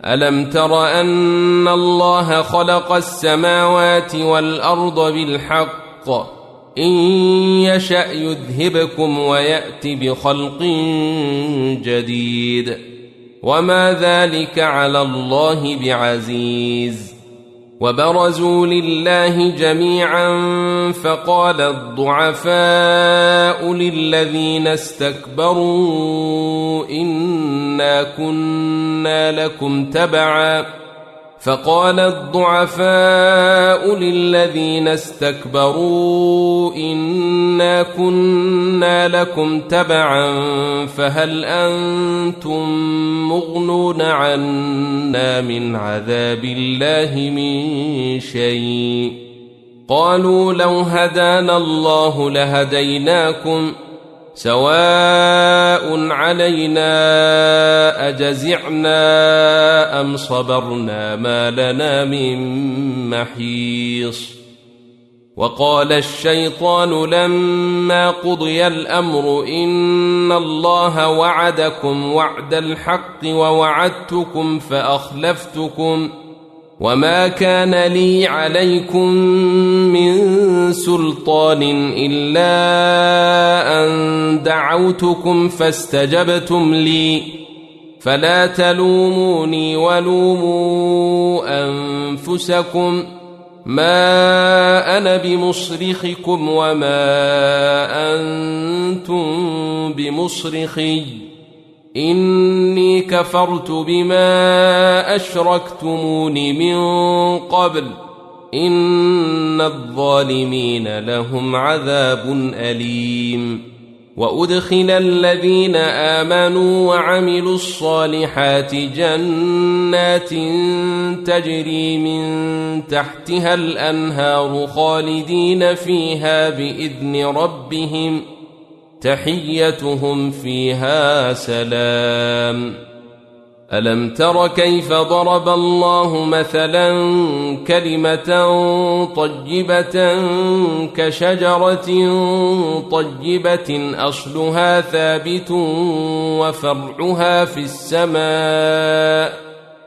ألم تر أن الله خلق السماوات والأرض بالحق إن يشأ يذهبكم ويأت بخلق جديد وما ذلك على الله بعزيز وبرزوا لله جميعا فقال الضعفاء للذين استكبروا إنا كنا لكم تبعا فهل أنتم مغنون عنا من عذاب الله من شيء قالوا لو هدانا الله لهديناكم سواء علينا أجزعنا أم صبرنا ما لنا من محيص وقال الشيطان لما قضي الأمر إن الله وعدكم وعد الحق ووعدتكم فأخلفتكم وما كان لي عليكم من سلطان إلا أن دعوتكم فاستجبتم لي فلا تلوموني ولوموا أنفسكم ما أنا بمصرخكم وما أنتم بمصرخي إني كفرت بما أشركتمون من قبل إن الظالمين لهم عذاب أليم وأدخل الذين آمنوا وعملوا الصالحات جنات تجري من تحتها الأنهار خالدين فيها بإذن ربهم تحيتهم فيها سلام ألم تر كيف ضرب الله مثلا كلمة طيبة كشجرة طيبة أصلها ثابت وفرعها في السماء